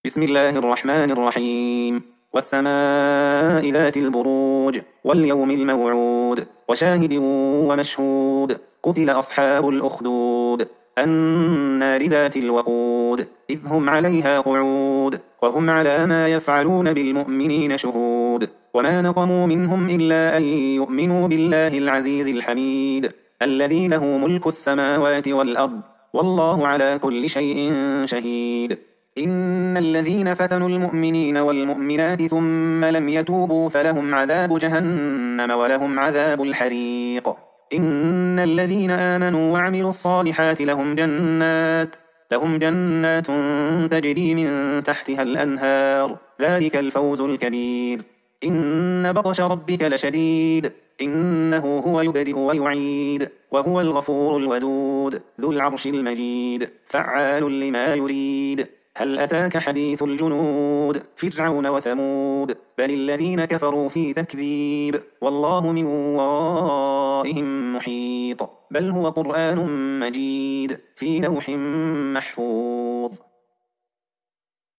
بسم الله الرحمن الرحيم. والسماء ذات البروج واليوم الموعود وشاهد ومشهود. قتل أصحاب الأخدود النار ذات الوقود إذ هم عليها قعود وهم على ما يفعلون بالمؤمنين شهود. وما نقموا منهم إلا أن يؤمنوا بالله العزيز الحميد الذي له ملك السماوات والأرض والله على كل شيء شهيد. إن الذين فتنوا المؤمنين والمؤمنات ثم لم يتوبوا فلهم عذاب جهنم ولهم عذاب الحريق. إن الذين آمنوا وعملوا الصالحات لهم جنات تجري من تحتها الأنهار ذلك الفوز الكبير. إن بطش ربك لشديد إنه هو يبدئ ويعيد وهو الغفور الودود ذو العرش المجيد فعال لما يريد. هل أتاك حديث الجنود فرعون وثمود بل الذين كفروا في تكذيب والله من ورائهم محيط. بل هو قرآن مجيد في لوح محفوظ.